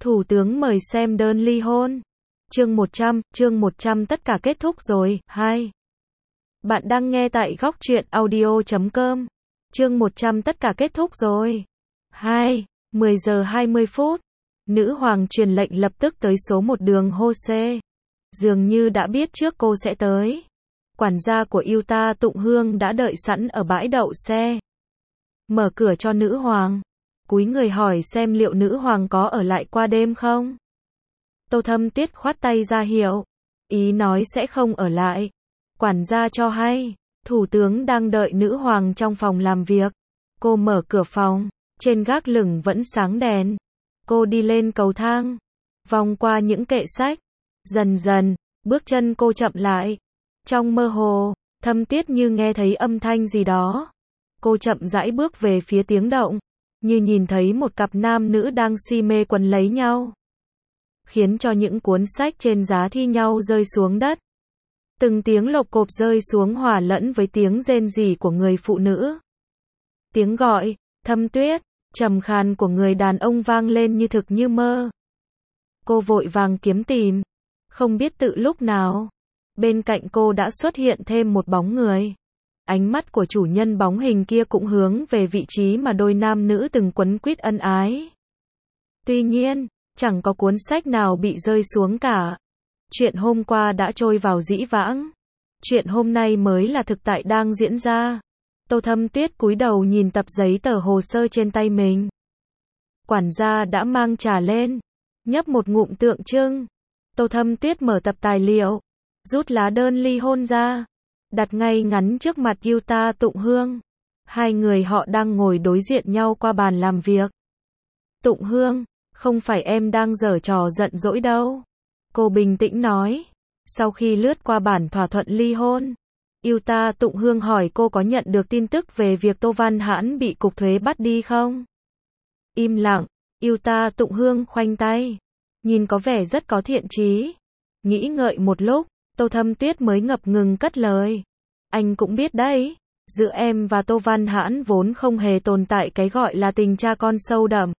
Thủ tướng mời xem đơn ly hôn. Chương 100 tất cả kết thúc rồi. 2. Bạn đang nghe tại góc truyện audio.com. Chương 100 tất cả kết thúc rồi. 2. 10 giờ 20 phút. Nữ hoàng truyền lệnh lập tức tới số 1 đường Hose. Dường như đã biết trước cô sẽ tới. Quản gia của Yuta Tụng Hương đã đợi sẵn ở bãi đậu xe. Mở cửa cho nữ hoàng. Cúi người hỏi xem liệu nữ hoàng có ở lại qua đêm không. Tô Thâm Tuyết khoát tay ra hiệu. Ý nói sẽ không ở lại. Quản gia cho hay, thủ tướng đang đợi nữ hoàng trong phòng làm việc. Cô mở cửa phòng, trên gác lửng vẫn sáng đèn. Cô đi lên cầu thang, vòng qua những kệ sách. Dần dần, bước chân cô chậm lại. Trong mơ hồ, Thâm Tuyết như nghe thấy âm thanh gì đó. Cô chậm rãi bước về phía tiếng động, như nhìn thấy một cặp nam nữ đang si mê quấn lấy nhau. Khiến cho những cuốn sách trên giá thi nhau rơi xuống đất. Từng tiếng lộc cộp rơi xuống hòa lẫn với tiếng rên rỉ của người phụ nữ. Tiếng gọi, Thâm Tuyết, trầm khàn của người đàn ông vang lên như thực như mơ. Cô vội vàng kiếm tìm. Không biết tự lúc nào, bên cạnh cô đã xuất hiện thêm một bóng người. Ánh mắt của chủ nhân bóng hình kia cũng hướng về vị trí mà đôi nam nữ từng quấn quýt ân ái. Tuy nhiên, chẳng có cuốn sách nào bị rơi xuống cả. Chuyện hôm qua đã trôi vào dĩ vãng. Chuyện hôm nay mới là thực tại đang diễn ra. Tô Thâm Tuyết cúi đầu nhìn tập giấy tờ hồ sơ trên tay mình. Quản gia đã mang trà lên, nhấp một ngụm tượng trưng. Tô Thâm Tuyết mở tập tài liệu, rút lá đơn ly hôn ra, đặt ngay ngắn trước mặt Yuta Tụng Hương. Hai người họ đang ngồi đối diện nhau qua bàn làm việc. Tụng Hương, không phải em đang giở trò giận dỗi đâu. Cô bình tĩnh nói. Sau khi lướt qua bản thỏa thuận ly hôn, Yuta Tụng Hương hỏi cô có nhận được tin tức về việc Tô Văn Hãn bị cục thuế bắt đi không? Im lặng, Yuta Tụng Hương khoanh tay, nhìn có vẻ rất có thiện chí. Nghĩ ngợi một lúc, Tô Thâm Tuyết mới ngập ngừng cất lời. Anh cũng biết đấy, giữa em và Tô Văn Hãn vốn không hề tồn tại cái gọi là tình cha con sâu đậm.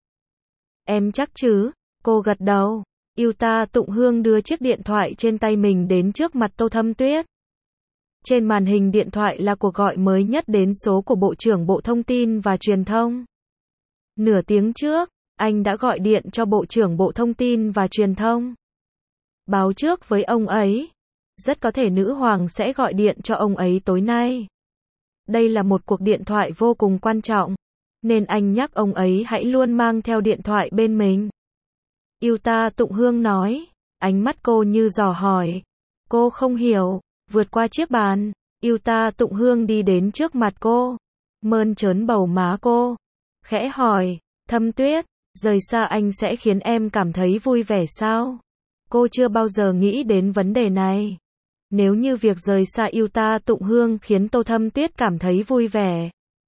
Em chắc chứ? Cô gật đầu. Yuta Tụng Hương đưa chiếc điện thoại trên tay mình đến trước mặt Tô Thâm Tuyết. Trên màn hình điện thoại là cuộc gọi mới nhất đến số của Bộ trưởng Bộ Thông tin và Truyền thông. Nửa tiếng trước, anh đã gọi điện cho Bộ trưởng Bộ Thông tin và Truyền thông. Báo trước với ông ấy. Rất có thể nữ hoàng sẽ gọi điện cho ông ấy tối nay. Đây là một cuộc điện thoại vô cùng quan trọng, nên anh nhắc ông ấy hãy luôn mang theo điện thoại bên mình. Yuta Tụng Hương nói, ánh mắt cô như dò hỏi. Cô không hiểu, vượt qua chiếc bàn, Yuta Tụng Hương đi đến trước mặt cô, mơn trớn bầu má cô, khẽ hỏi, Thâm Tuyết, rời xa anh sẽ khiến em cảm thấy vui vẻ sao? Cô chưa bao giờ nghĩ đến vấn đề này. Nếu như việc rời xa Yuta Tụng Hương khiến Tô Thâm Tuyết cảm thấy vui vẻ,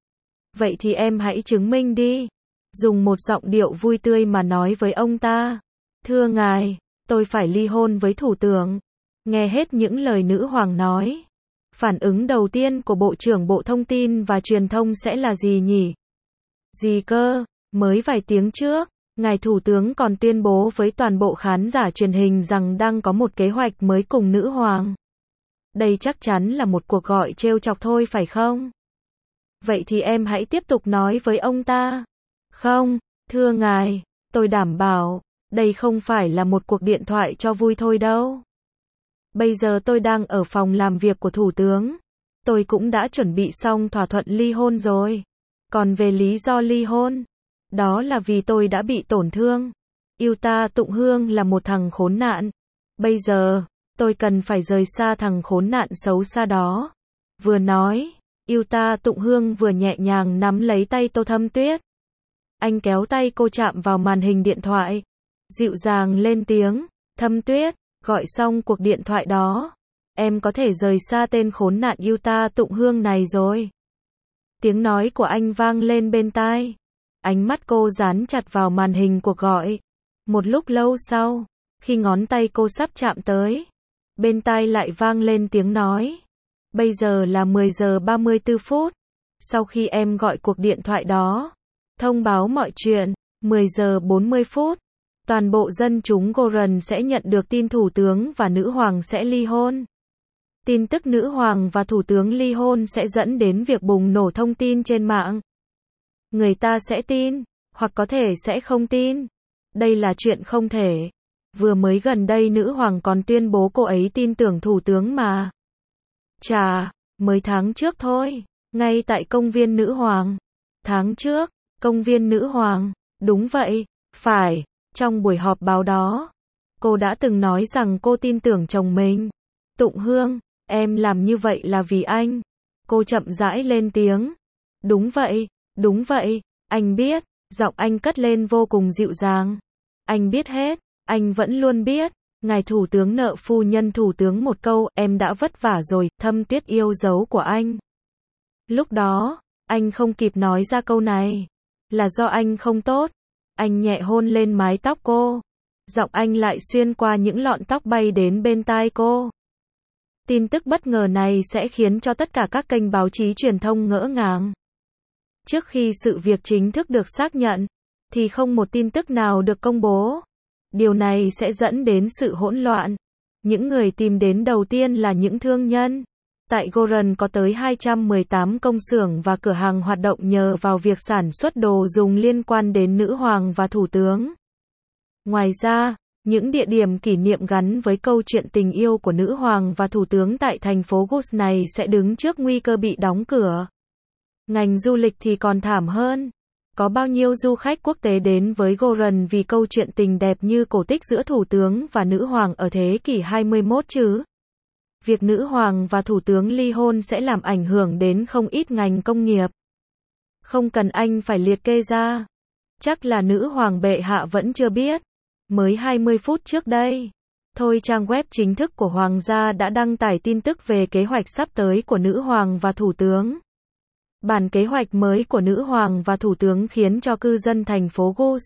vậy thì em hãy chứng minh đi. Dùng một giọng điệu vui tươi mà nói với ông ta. Thưa ngài, tôi phải ly hôn với thủ tướng. Nghe hết những lời nữ hoàng nói, phản ứng đầu tiên của Bộ trưởng Bộ Thông tin và Truyền thông sẽ là gì nhỉ? Gì cơ? Mới vài tiếng trước, ngài thủ tướng còn tuyên bố với toàn bộ khán giả truyền hình rằng đang có một kế hoạch mới cùng nữ hoàng. Đây chắc chắn là một cuộc gọi trêu chọc thôi phải không? Vậy thì em hãy tiếp tục nói với ông ta. Không, thưa ngài, tôi đảm bảo, đây không phải là một cuộc điện thoại cho vui thôi đâu. Bây giờ tôi đang ở phòng làm việc của thủ tướng. Tôi cũng đã chuẩn bị xong thỏa thuận ly hôn rồi. Còn về lý do ly hôn, đó là vì tôi đã bị tổn thương. Yuta Tụng Hương là một thằng khốn nạn. Bây giờ, tôi cần phải rời xa thằng khốn nạn xấu xa đó. Vừa nói, Yuta Tụng Hương vừa nhẹ nhàng nắm lấy tay Tô Thâm Tuyết. Anh kéo tay cô chạm vào màn hình điện thoại. Dịu dàng lên tiếng, Thâm Tuyết, gọi xong cuộc điện thoại đó. Em có thể rời xa tên khốn nạn Yuta Tụng Hương này rồi. Tiếng nói của anh vang lên bên tai. Ánh mắt cô dán chặt vào màn hình cuộc gọi. Một lúc lâu sau, khi ngón tay cô sắp chạm tới, bên tai lại vang lên tiếng nói. Bây giờ là 10 giờ 34 phút. Sau khi em gọi cuộc điện thoại đó, thông báo mọi chuyện, 10 giờ 40 phút. toàn bộ dân chúng Goran sẽ nhận được tin thủ tướng và nữ hoàng sẽ ly hôn. Tin tức nữ hoàng và thủ tướng ly hôn sẽ dẫn đến việc bùng nổ thông tin trên mạng. Người ta sẽ tin, hoặc có thể sẽ không tin. Đây là chuyện không thể. Vừa mới gần đây nữ hoàng còn tuyên bố cô ấy tin tưởng thủ tướng mà. Chà, mới tháng trước thôi, ngay tại công viên nữ hoàng. Tháng trước, công viên nữ hoàng, đúng vậy, phải, trong buổi họp báo đó, cô đã từng nói rằng cô tin tưởng chồng mình. Tụng Hương, em làm như vậy là vì anh. Cô chậm rãi lên tiếng. Đúng vậy, anh biết, giọng anh cất lên vô cùng dịu dàng. Anh biết hết, anh vẫn luôn biết. Ngài thủ tướng nợ phu nhân thủ tướng một câu, em đã vất vả rồi, Thâm Tuyết yêu dấu của anh. Lúc đó, anh không kịp nói ra câu này. Là do anh không tốt. Anh nhẹ hôn lên mái tóc cô. Giọng anh lại xuyên qua những lọn tóc bay đến bên tai cô. Tin tức bất ngờ này sẽ khiến cho tất cả các kênh báo chí truyền thông ngỡ ngàng. Trước khi sự việc chính thức được xác nhận, thì không một tin tức nào được công bố. Điều này sẽ dẫn đến sự hỗn loạn. Những người tìm đến đầu tiên là những thương nhân. Tại Goran có tới 218 công xưởng và cửa hàng hoạt động nhờ vào việc sản xuất đồ dùng liên quan đến nữ hoàng và thủ tướng. Ngoài ra, những địa điểm kỷ niệm gắn với câu chuyện tình yêu của nữ hoàng và thủ tướng tại thành phố Gus này sẽ đứng trước nguy cơ bị đóng cửa. Ngành du lịch thì còn thảm hơn. Có bao nhiêu du khách quốc tế đến với Goran vì câu chuyện tình đẹp như cổ tích giữa thủ tướng và nữ hoàng ở thế kỷ 21 chứ? Việc nữ hoàng và thủ tướng ly hôn sẽ làm ảnh hưởng đến không ít ngành công nghiệp. Không cần anh phải liệt kê ra. Chắc là nữ hoàng bệ hạ vẫn chưa biết. Mới 20 phút trước đây, thôi trang web chính thức của Hoàng gia đã đăng tải tin tức về kế hoạch sắp tới của nữ hoàng và thủ tướng. Bản kế hoạch mới của nữ hoàng và thủ tướng khiến cho cư dân thành phố Gus,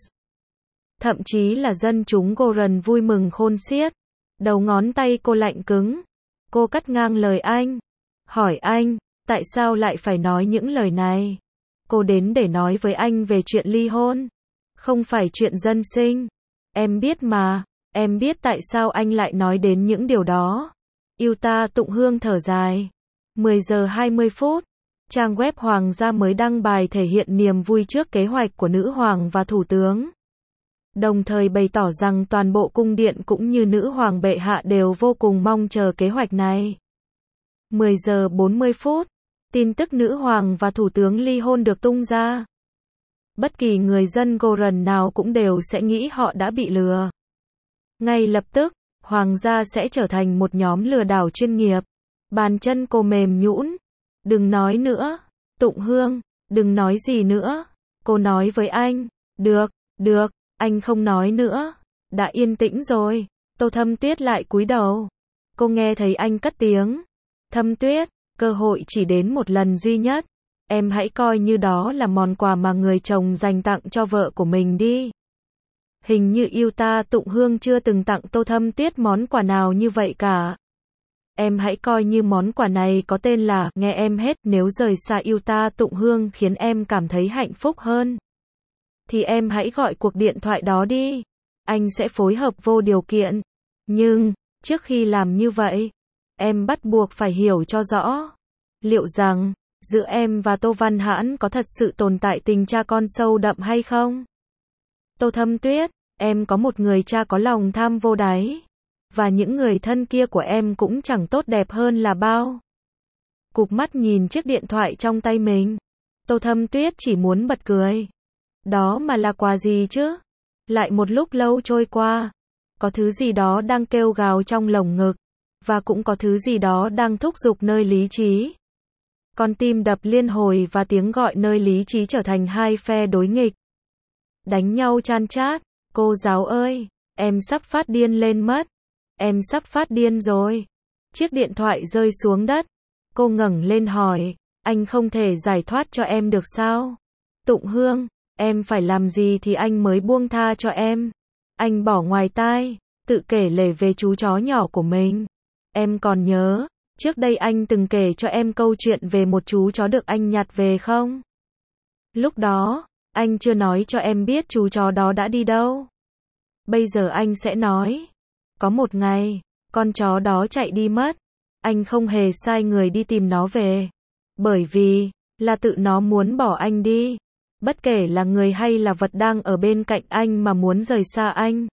thậm chí là dân chúng Goran vui mừng khôn xiết. Đầu ngón tay cô lạnh cứng. Cô cắt ngang lời anh. Hỏi anh, tại sao lại phải nói những lời này? Cô đến để nói với anh về chuyện ly hôn. Không phải chuyện dân sinh. Em biết mà, em biết tại sao anh lại nói đến những điều đó. Yuta Tụng Hương thở dài. 10 giờ 20 phút. Trang web Hoàng gia mới đăng bài thể hiện niềm vui trước kế hoạch của nữ hoàng và thủ tướng. Đồng thời bày tỏ rằng toàn bộ cung điện cũng như nữ hoàng bệ hạ đều vô cùng mong chờ kế hoạch này. 10 giờ 40 phút. Tin tức nữ hoàng và thủ tướng ly hôn được tung ra. Bất kỳ người dân Goran nào cũng đều sẽ nghĩ họ đã bị lừa. Ngay lập tức, Hoàng gia sẽ trở thành một nhóm lừa đảo chuyên nghiệp. Bàn chân cô mềm nhũn. Đừng nói nữa, Tụng Hương, đừng nói gì nữa. Cô nói với anh, được, anh không nói nữa. Đã yên tĩnh rồi. Tô Thâm Tuyết lại cúi đầu. Cô nghe thấy anh cất tiếng. Thâm Tuyết, cơ hội chỉ đến một lần duy nhất. Em hãy coi như đó là món quà mà người chồng dành tặng cho vợ của mình đi. Hình như Yuta Tụng Hương chưa từng tặng Tô Thâm Tuyết món quà nào như vậy cả. Em hãy coi như món quà này có tên là nghe em hết. Nếu rời xa Yuta Tụng Hương khiến em cảm thấy hạnh phúc hơn, thì em hãy gọi cuộc điện thoại đó đi. Anh sẽ phối hợp vô điều kiện. Nhưng, trước khi làm như vậy, em bắt buộc phải hiểu cho rõ. Liệu rằng, giữa em và Tô Văn Hãn có thật sự tồn tại tình cha con sâu đậm hay không? Tô Thâm Tuyết, em có một người cha có lòng tham vô đáy. Và những người thân kia của em cũng chẳng tốt đẹp hơn là bao. Cụp mắt nhìn chiếc điện thoại trong tay mình. Tô Thâm Tuyết chỉ muốn bật cười. Đó mà là quà gì chứ? Lại một lúc lâu trôi qua. Có thứ gì đó đang kêu gào trong lồng ngực. Và cũng có thứ gì đó đang thúc giục nơi lý trí. Con tim đập liên hồi và tiếng gọi nơi lý trí trở thành hai phe đối nghịch. Đánh nhau chan chát. Cô giáo ơi, em sắp phát điên lên mất. Em sắp phát điên rồi. Chiếc điện thoại rơi xuống đất. Cô ngẩng lên hỏi, anh không thể giải thoát cho em được sao? Tụng Hương, em phải làm gì thì anh mới buông tha cho em? Anh bỏ ngoài tai, tự kể lể về chú chó nhỏ của mình. Em còn nhớ, trước đây anh từng kể cho em câu chuyện về một chú chó được anh nhặt về không? Lúc đó, anh chưa nói cho em biết chú chó đó đã đi đâu. Bây giờ anh sẽ nói. Có một ngày, con chó đó chạy đi mất. Anh không hề sai người đi tìm nó về. Bởi vì, là tự nó muốn bỏ anh đi. Bất kể là người hay là vật đang ở bên cạnh anh mà muốn rời xa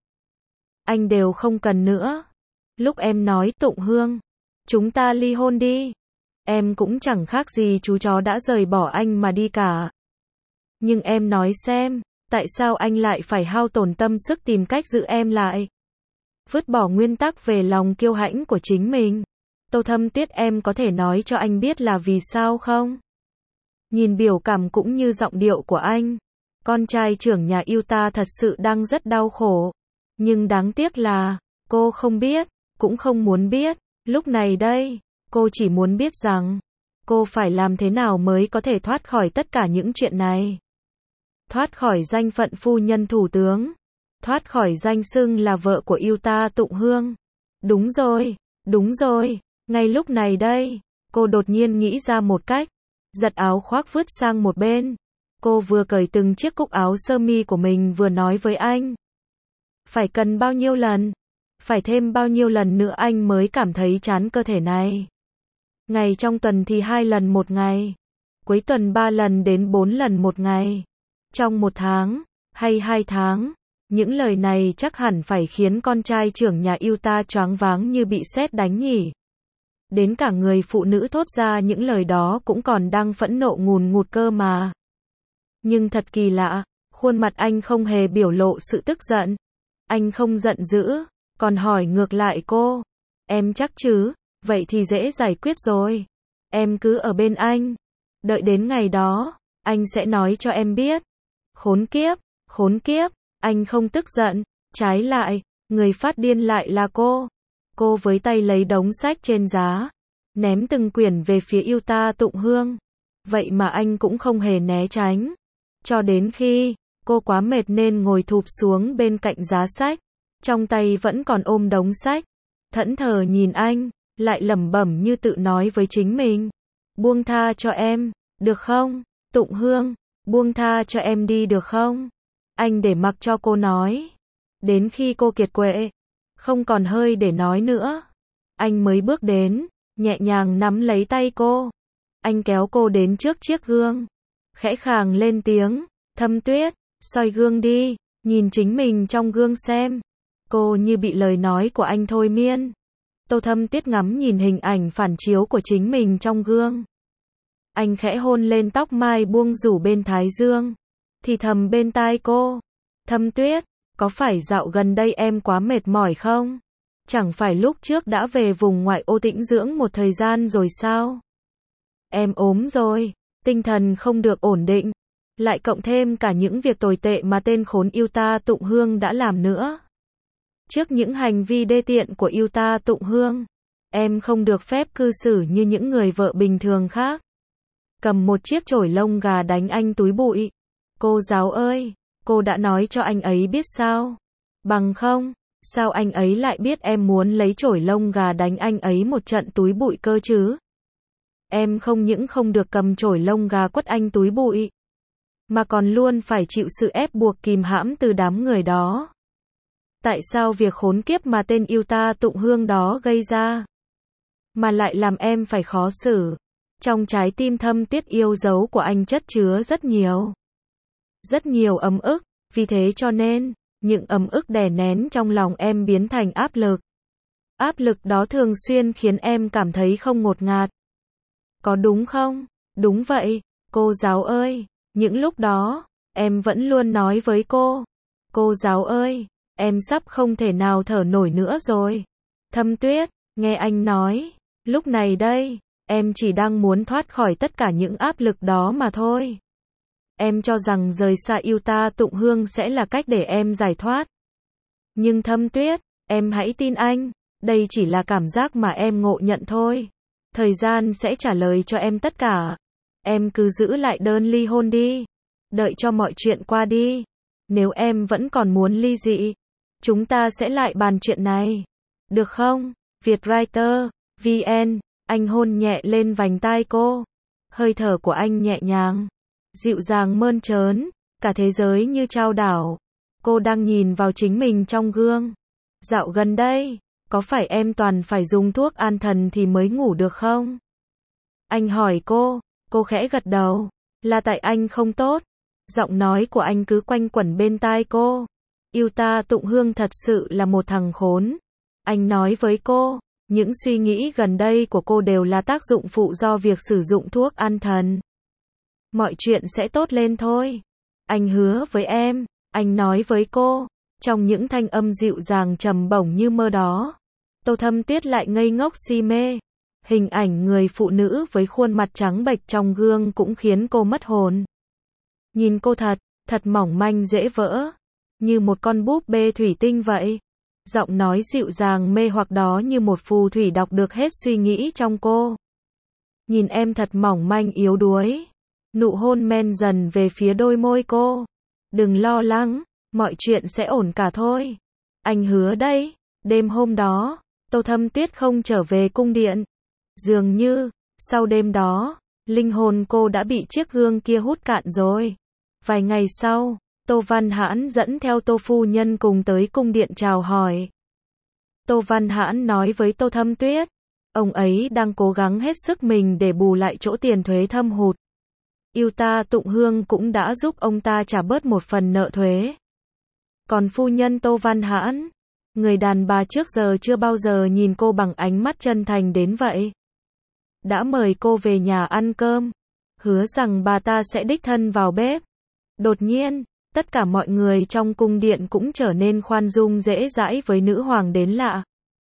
anh đều không cần nữa. Lúc em nói Tụng Hương, chúng ta ly hôn đi. Em cũng chẳng khác gì chú chó đã rời bỏ anh mà đi cả. Nhưng em nói xem, tại sao anh lại phải hao tổn tâm sức tìm cách giữ em lại? Vứt bỏ nguyên tắc về lòng kiêu hãnh của chính mình. Tô Thâm Tuyết, em có thể nói cho anh biết là vì sao không? Nhìn biểu cảm cũng như giọng điệu của anh, con trai trưởng nhà yêu ta thật sự đang rất đau khổ. Nhưng đáng tiếc là, cô không biết, cũng không muốn biết. Lúc này đây, cô chỉ muốn biết rằng, cô phải làm thế nào mới có thể thoát khỏi tất cả những chuyện này. Thoát khỏi danh phận phu nhân thủ tướng. Thoát khỏi danh xưng là vợ của yêu ta Tụng Hương. Đúng rồi. Ngay lúc này đây, cô đột nhiên nghĩ ra một cách. Giật áo khoác vứt sang một bên. Cô vừa cởi từng chiếc cúc áo sơ mi của mình vừa nói với anh. Phải cần bao nhiêu lần? Phải thêm bao nhiêu lần nữa anh mới cảm thấy chán cơ thể này? Ngày trong tuần thì 2 lần một ngày. Cuối tuần 3 lần đến 4 lần một ngày. Trong 1 tháng, hay 2 tháng. Những lời này chắc hẳn phải khiến con trai trưởng nhà yêu ta choáng váng như bị sét đánh nhỉ. Đến cả người phụ nữ thốt ra những lời đó cũng còn đang phẫn nộ ngùn ngụt cơ mà. Nhưng thật kỳ lạ, khuôn mặt anh không hề biểu lộ sự tức giận. Anh không giận dữ, còn hỏi ngược lại cô. Em chắc chứ? Vậy thì dễ giải quyết rồi. Em cứ ở bên anh. Đợi đến ngày đó, anh sẽ nói cho em biết. Khốn kiếp, anh không tức giận. Trái lại, người phát điên lại là cô. Cô với tay lấy đống sách trên giá, ném từng quyển về phía yêu ta Tụng Hương. Vậy mà anh cũng không hề né tránh. Cho đến khi, cô quá mệt nên ngồi thụp xuống bên cạnh giá sách. Trong tay vẫn còn ôm đống sách. Thẫn thờ nhìn anh, lại lẩm bẩm như tự nói với chính mình. Buông tha cho em, được không? Tụng Hương, buông tha cho em đi được không? Anh để mặc cho cô nói. Đến khi cô kiệt quệ, không còn hơi để nói nữa, anh mới bước đến, nhẹ nhàng nắm lấy tay cô. Anh kéo cô đến trước chiếc gương, khẽ khàng lên tiếng, Thâm Tuyết, soi gương đi, nhìn chính mình trong gương xem. Cô như bị lời nói của anh thôi miên. Tô Thâm Tuyết ngắm nhìn hình ảnh phản chiếu của chính mình trong gương. Anh khẽ hôn lên tóc mai buông rủ bên thái dương, thì thầm bên tai cô. Thâm Tuyết, có phải dạo gần đây em quá mệt mỏi không? Chẳng phải lúc trước đã về vùng ngoại ô tĩnh dưỡng một thời gian rồi sao? Em ốm rồi, tinh thần không được ổn định, lại cộng thêm cả những việc tồi tệ mà tên khốn yêu ta Tụng Hương đã làm nữa. Trước những hành vi đê tiện của yêu ta Tụng Hương, em không được phép cư xử như những người vợ bình thường khác. Cầm một chiếc chổi lông gà đánh anh túi bụi. Cô giáo ơi, cô đã nói cho anh ấy biết sao? Bằng không, sao anh ấy lại biết em muốn lấy chổi lông gà đánh anh ấy một trận túi bụi cơ chứ? Em không những không được cầm chổi lông gà quất anh túi bụi, mà còn luôn phải chịu sự ép buộc kìm hãm từ đám người đó. Tại sao việc khốn kiếp mà tên yêu ta Tụng Hương đó gây ra, mà lại làm em phải khó xử? Trong trái tim Thâm Tuyết yêu dấu của anh chất chứa rất nhiều ấm ức, vì thế cho nên, những ấm ức đè nén trong lòng em biến thành áp lực. Áp lực đó thường xuyên khiến em cảm thấy không ngột ngạt. Có đúng không? Đúng vậy, cô giáo ơi, những lúc đó, em vẫn luôn nói với cô giáo ơi, em sắp không thể nào thở nổi nữa rồi. Thâm Tuyết, nghe anh nói, lúc này đây, em chỉ đang muốn thoát khỏi tất cả những áp lực đó mà thôi. Em cho rằng rời xa yêu ta Tụng Hương sẽ là cách để em giải thoát. Nhưng Thâm Tuyết, em hãy tin anh, đây chỉ là cảm giác mà em ngộ nhận thôi. Thời gian sẽ trả lời cho em tất cả. Em cứ giữ lại đơn ly hôn đi. Đợi cho mọi chuyện qua đi. Nếu em vẫn còn muốn ly dị, chúng ta sẽ lại bàn chuyện này. Được không? Vietwriter, VN, anh hôn nhẹ lên vành tai cô. Hơi thở của anh nhẹ nhàng, dịu dàng mơn trớn, cả thế giới như chao đảo. Cô đang nhìn vào chính mình trong gương. Dạo gần đây, có phải em toàn phải dùng thuốc an thần thì mới ngủ được không? Anh hỏi cô khẽ gật đầu. Là tại anh không tốt. Giọng nói của anh cứ quanh quẩn bên tai cô. Yuta Tụng Hương thật sự là một thằng khốn. Anh nói với cô, những suy nghĩ gần đây của cô đều là tác dụng phụ do việc sử dụng thuốc an thần. Mọi chuyện sẽ tốt lên thôi. Anh hứa với em, anh nói với cô, trong những thanh âm dịu dàng trầm bổng như mơ đó. Tô Thâm Tuyết lại ngây ngốc si mê. Hình ảnh người phụ nữ với khuôn mặt trắng bệch trong gương cũng khiến cô mất hồn. Nhìn cô thật mỏng manh dễ vỡ, như một con búp bê thủy tinh vậy. Giọng nói dịu dàng mê hoặc đó như một phù thủy đọc được hết suy nghĩ trong cô. Nhìn em thật mỏng manh yếu đuối. Nụ hôn men dần về phía đôi môi cô. Đừng lo lắng, mọi chuyện sẽ ổn cả thôi. Anh hứa đấy. Đêm hôm đó, Tô Thâm Tuyết không trở về cung điện. Dường như, sau đêm đó, linh hồn cô đã bị chiếc gương kia hút cạn rồi. Vài ngày sau, Tô Văn Hãn dẫn theo Tô phu nhân cùng tới cung điện chào hỏi. Tô Văn Hãn nói với Tô Thâm Tuyết, ông ấy đang cố gắng hết sức mình để bù lại chỗ tiền thuế thâm hụt. Yuta Tụng Hương cũng đã giúp ông ta trả bớt một phần nợ thuế. Còn phu nhân Tô Văn Hãn, người đàn bà trước giờ chưa bao giờ nhìn cô bằng ánh mắt chân thành đến vậy. Đã mời cô về nhà ăn cơm, hứa rằng bà ta sẽ đích thân vào bếp. Đột nhiên, tất cả mọi người trong cung điện cũng trở nên khoan dung dễ dãi với nữ hoàng đến lạ.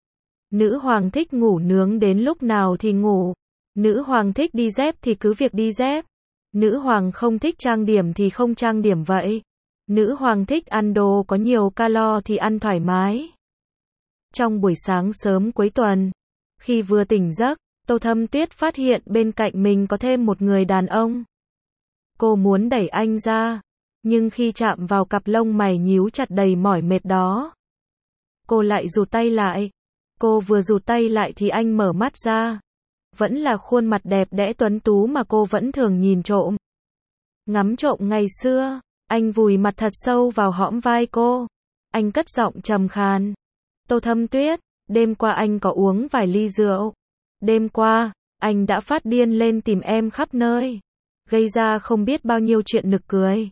Nữ hoàng thích ngủ nướng đến lúc nào thì ngủ. Nữ hoàng thích đi dép thì cứ việc đi dép. Nữ hoàng không thích trang điểm thì không trang điểm vậy. Nữ hoàng thích ăn đồ có nhiều calo thì ăn thoải mái. Trong buổi sáng sớm cuối tuần, khi vừa tỉnh giấc, Tô Thâm Tuyết phát hiện bên cạnh mình có thêm một người đàn ông. Cô muốn đẩy anh ra, nhưng khi chạm vào cặp lông mày nhíu chặt đầy mỏi mệt đó, cô lại rụt tay lại. Cô vừa rụt tay lại thì anh mở mắt ra. Vẫn là khuôn mặt đẹp đẽ tuấn tú mà cô vẫn thường nhìn trộm. Ngắm trộm ngày xưa, anh vùi mặt thật sâu vào hõm vai cô. Anh cất giọng trầm khàn. Tô Thâm Tuyết, đêm qua anh có uống vài ly rượu. Đêm qua, anh đã phát điên lên tìm em khắp nơi. Gây ra không biết bao nhiêu chuyện nực cười.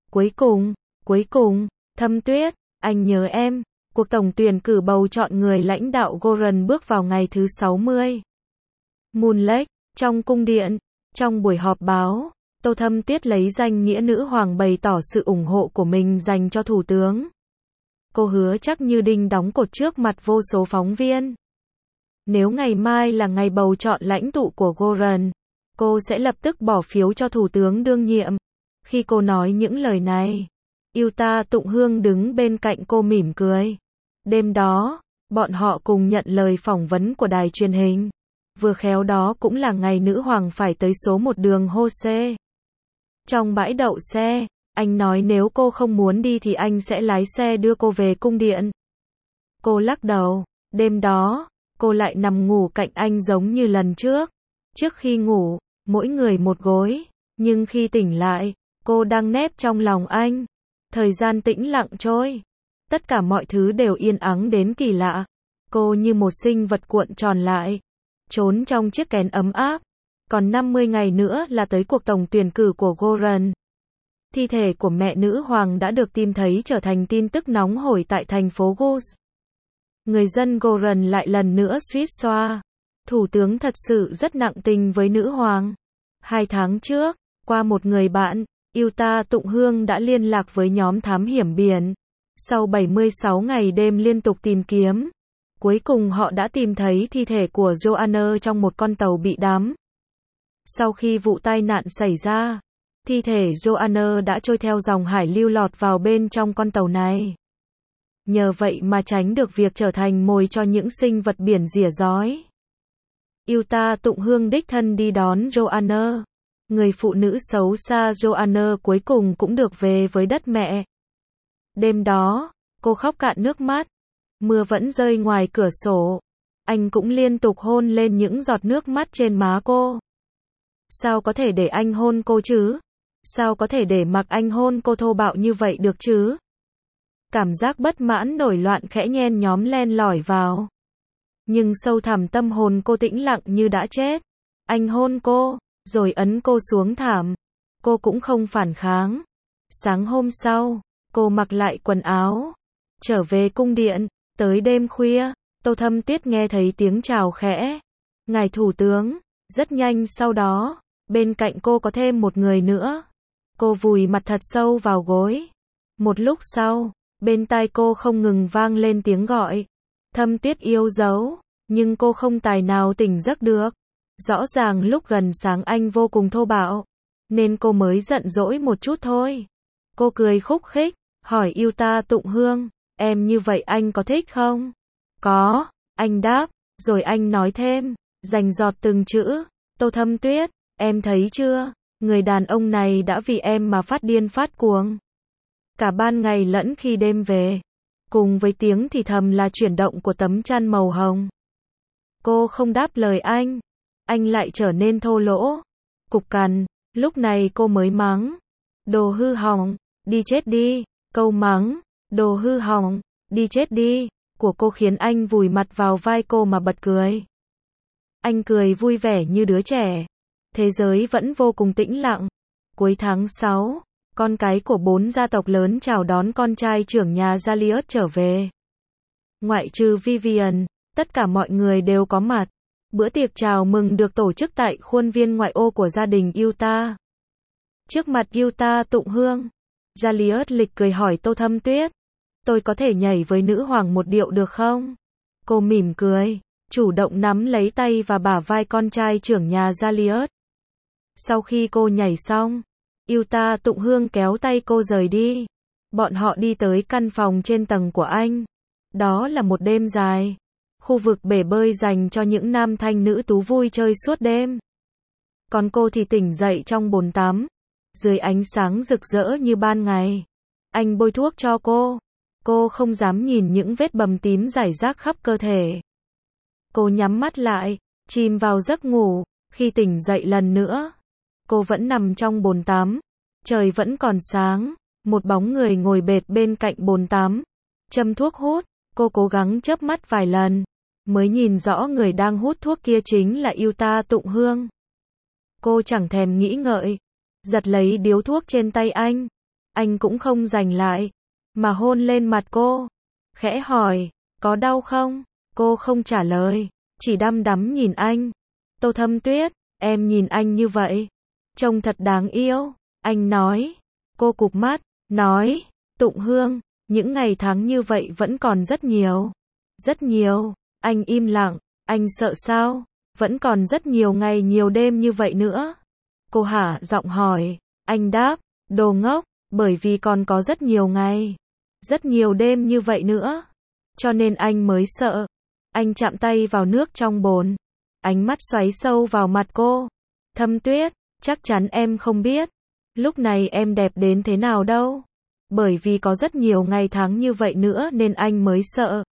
Cuối cùng, Thâm Tuyết, anh nhớ em. Cuộc tổng tuyển cử bầu chọn người lãnh đạo Goran bước vào ngày thứ 60. Moon Lake, trong cung điện, trong buổi họp báo, Tô Thâm Tuyết lấy danh nghĩa nữ hoàng bày tỏ sự ủng hộ của mình dành cho thủ tướng. Cô hứa chắc như đinh đóng cột trước mặt vô số phóng viên. Nếu ngày mai là ngày bầu chọn lãnh tụ của Goran, cô sẽ lập tức bỏ phiếu cho thủ tướng đương nhiệm. Khi cô nói những lời này, Yuta Tụng Hương đứng bên cạnh cô mỉm cười. Đêm đó, bọn họ cùng nhận lời phỏng vấn của đài truyền hình. Vừa khéo đó cũng là ngày nữ hoàng phải tới số 1 đường Hose. Trong bãi đậu xe, anh nói nếu cô không muốn đi thì anh sẽ lái xe đưa cô về cung điện. Cô lắc đầu. Đêm đó, cô lại nằm ngủ cạnh anh giống như lần trước. Trước khi ngủ, mỗi người một gối. Nhưng khi tỉnh lại, cô đang nép trong lòng anh. Thời gian tĩnh lặng trôi. Tất cả mọi thứ đều yên ắng đến kỳ lạ. Cô như một sinh vật cuộn tròn lại, trốn trong chiếc kén ấm áp. Còn 50 ngày nữa là tới cuộc tổng tuyển cử của Goran. Thi thể của mẹ nữ hoàng đã được tìm thấy trở thành tin tức nóng hổi tại thành phố Gus. Người dân Goran lại lần nữa suýt xoa. Thủ tướng thật sự rất nặng tình với nữ hoàng. 2 tháng trước, qua một người bạn, Yuta Tụng Hương đã liên lạc với nhóm thám hiểm biển. Sau 76 ngày đêm liên tục tìm kiếm, cuối cùng họ đã tìm thấy thi thể của Joanna trong một con tàu bị đắm. Sau khi vụ tai nạn xảy ra, thi thể Joanna đã trôi theo dòng hải lưu lọt vào bên trong con tàu này. Nhờ vậy mà tránh được việc trở thành mồi cho những sinh vật biển rỉa rói. Yuta Tụng Hương đích thân đi đón Joanna. Người phụ nữ xấu xa Joanna cuối cùng cũng được về với đất mẹ. Đêm đó, cô khóc cạn nước mắt. Mưa vẫn rơi ngoài cửa sổ. Anh cũng liên tục hôn lên những giọt nước mắt trên má cô. Sao có thể để anh hôn cô chứ? Sao có thể để mặc anh hôn cô thô bạo như vậy được chứ? Cảm giác bất mãn nổi loạn khẽ nhen nhóm len lỏi vào. Nhưng sâu thẳm tâm hồn cô tĩnh lặng như đã chết. Anh hôn cô, rồi ấn cô xuống thảm. Cô cũng không phản kháng. Sáng hôm sau, cô mặc lại quần áo, trở về cung điện. Tới đêm khuya, Tô Thâm Tuyết nghe thấy tiếng chào khẽ. Ngài thủ tướng. Rất nhanh sau đó, bên cạnh cô có thêm một người nữa. Cô vùi mặt thật sâu vào gối. Một lúc sau, bên tai cô không ngừng vang lên tiếng gọi. Thâm Tuyết yêu dấu, nhưng cô không tài nào tỉnh giấc được. Rõ ràng lúc gần sáng anh vô cùng thô bạo, nên cô mới giận dỗi một chút thôi. Cô cười khúc khích, hỏi yêu ta Tụng Hương, em như vậy anh có thích không? Có, anh đáp, rồi anh nói thêm, rành rọt từng chữ, Tô Thâm Tuyết, em thấy chưa, người đàn ông này đã vì em mà phát điên phát cuồng. Cả ban ngày lẫn khi đêm về, cùng với tiếng thì thầm là chuyển động của tấm chăn màu hồng. Cô không đáp lời anh lại trở nên thô lỗ, cục cằn, lúc này cô mới mắng. Đồ hư hỏng, đi chết đi, câu mắng, đồ hư hỏng, đi chết đi, của cô khiến anh vùi mặt vào vai cô mà bật cười. Anh cười vui vẻ như đứa trẻ. Thế giới vẫn vô cùng tĩnh lặng. Cuối tháng 6, con cái của 4 gia tộc lớn chào đón con trai trưởng nhà Jalius trở về. Ngoại trừ Vivian, tất cả mọi người đều có mặt. Bữa tiệc chào mừng được tổ chức tại khuôn viên ngoại ô của gia đình Utah. Trước mặt Utah Tụng Hương, Jalius lịch cười hỏi Tô Thâm Tuyết. Tôi có thể nhảy với nữ hoàng một điệu được không? Cô mỉm cười, chủ động nắm lấy tay và bả vai con trai trưởng nhà Jalius. Sau khi cô nhảy xong, Utah Tụng Hương kéo tay cô rời đi. Bọn họ đi tới căn phòng trên tầng của anh. Đó là một đêm dài. Khu vực bể bơi dành cho những nam thanh nữ tú vui chơi suốt đêm. Còn cô thì tỉnh dậy trong bồn tắm. Dưới ánh sáng rực rỡ như ban ngày. Anh bôi thuốc cho cô. Cô không dám nhìn những vết bầm tím rải rác khắp cơ thể. Cô nhắm mắt lại, chìm vào giấc ngủ. Khi tỉnh dậy lần nữa, cô vẫn nằm trong bồn tắm. Trời vẫn còn sáng. Một bóng người ngồi bệt bên cạnh bồn tắm. Châm thuốc hút. Cô cố gắng chớp mắt vài lần, mới nhìn rõ người đang hút thuốc kia chính là Utah Tụng Hương. Cô chẳng thèm nghĩ ngợi, giật lấy điếu thuốc trên tay anh. Anh cũng không giành lại, mà hôn lên mặt cô. Khẽ hỏi, có đau không? Cô không trả lời, chỉ đăm đắm nhìn anh. Tô Thâm Tuyết, em nhìn anh như vậy, trông thật đáng yêu. Anh nói. Cô cụp mắt, nói, Tụng Hương, những ngày tháng như vậy vẫn còn rất nhiều. Rất nhiều. Anh im lặng. Anh sợ sao? Vẫn còn rất nhiều ngày nhiều đêm như vậy nữa. Cô hả giọng hỏi. Anh đáp, đồ ngốc, bởi vì còn có rất nhiều ngày, rất nhiều đêm như vậy nữa. Cho nên anh mới sợ. Anh chạm tay vào nước trong bồn. Ánh mắt xoáy sâu vào mặt cô. Thâm Tuyết, chắc chắn em không biết. Lúc này em đẹp đến thế nào đâu. Bởi vì có rất nhiều ngày tháng như vậy nữa nên anh mới sợ.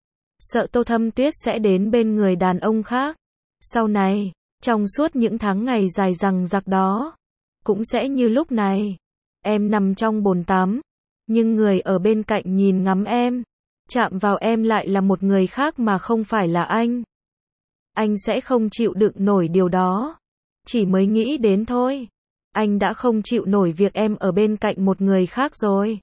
Sợ Tô Thâm Tuyết sẽ đến bên người đàn ông khác. Sau này, trong suốt những tháng ngày dài dằng dặc đó, cũng sẽ như lúc này. Em nằm trong bồn tắm, nhưng người ở bên cạnh nhìn ngắm em, chạm vào em lại là một người khác mà không phải là anh. Anh sẽ không chịu đựng nổi điều đó. Chỉ mới nghĩ đến thôi. Anh đã không chịu nổi việc em ở bên cạnh một người khác rồi.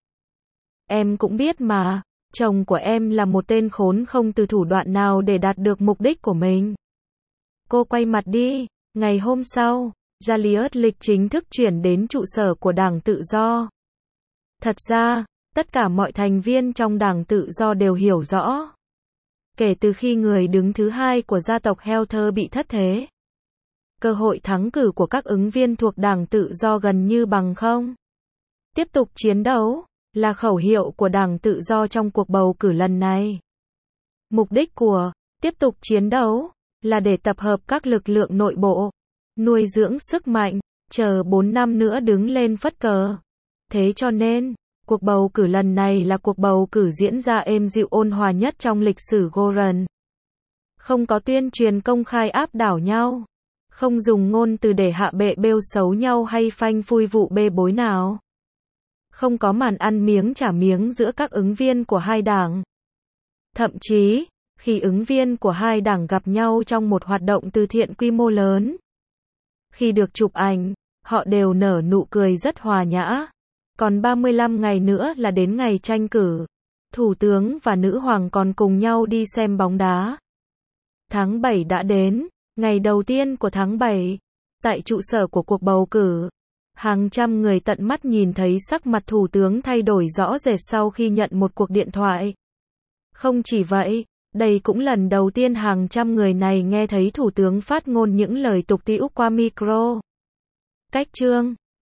Em cũng biết mà, chồng của em là một tên khốn không từ thủ đoạn nào để đạt được mục đích của mình. Cô quay mặt đi. Ngày hôm sau, Jalius lịch chính thức chuyển đến trụ sở của Đảng Tự Do. Thật ra, tất cả mọi thành viên trong Đảng Tự Do đều hiểu rõ. Kể từ khi người đứng thứ hai của gia tộc Helter bị thất thế, cơ hội thắng cử của các ứng viên thuộc Đảng Tự Do gần như bằng không. Tiếp tục chiến đấu là khẩu hiệu của Đảng Tự Do trong cuộc bầu cử lần này. Mục đích của tiếp tục chiến đấu là để tập hợp các lực lượng nội bộ, nuôi dưỡng sức mạnh, chờ 4 năm nữa đứng lên phất cờ. Thế cho nên, cuộc bầu cử lần này là cuộc bầu cử diễn ra êm dịu ôn hòa nhất trong lịch sử Goran. Không có tuyên truyền công khai áp đảo nhau. Không dùng ngôn từ để hạ bệ bêu xấu nhau hay phanh phui vụ bê bối nào. Không có màn ăn miếng trả miếng giữa các ứng viên của hai đảng. Thậm chí, khi ứng viên của hai đảng gặp nhau trong một hoạt động từ thiện quy mô lớn, khi được chụp ảnh, họ đều nở nụ cười rất hòa nhã. Còn 35 ngày nữa là đến ngày tranh cử. Thủ tướng và nữ hoàng còn cùng nhau đi xem bóng đá. Tháng 7 đã đến, ngày đầu tiên của tháng 7. Tại trụ sở của cuộc bầu cử, hàng trăm người tận mắt nhìn thấy sắc mặt thủ tướng thay đổi rõ rệt sau khi nhận một cuộc điện thoại. Không chỉ vậy, đây cũng lần đầu tiên hàng trăm người này nghe thấy thủ tướng phát ngôn những lời tục tĩu qua micro. Cách chương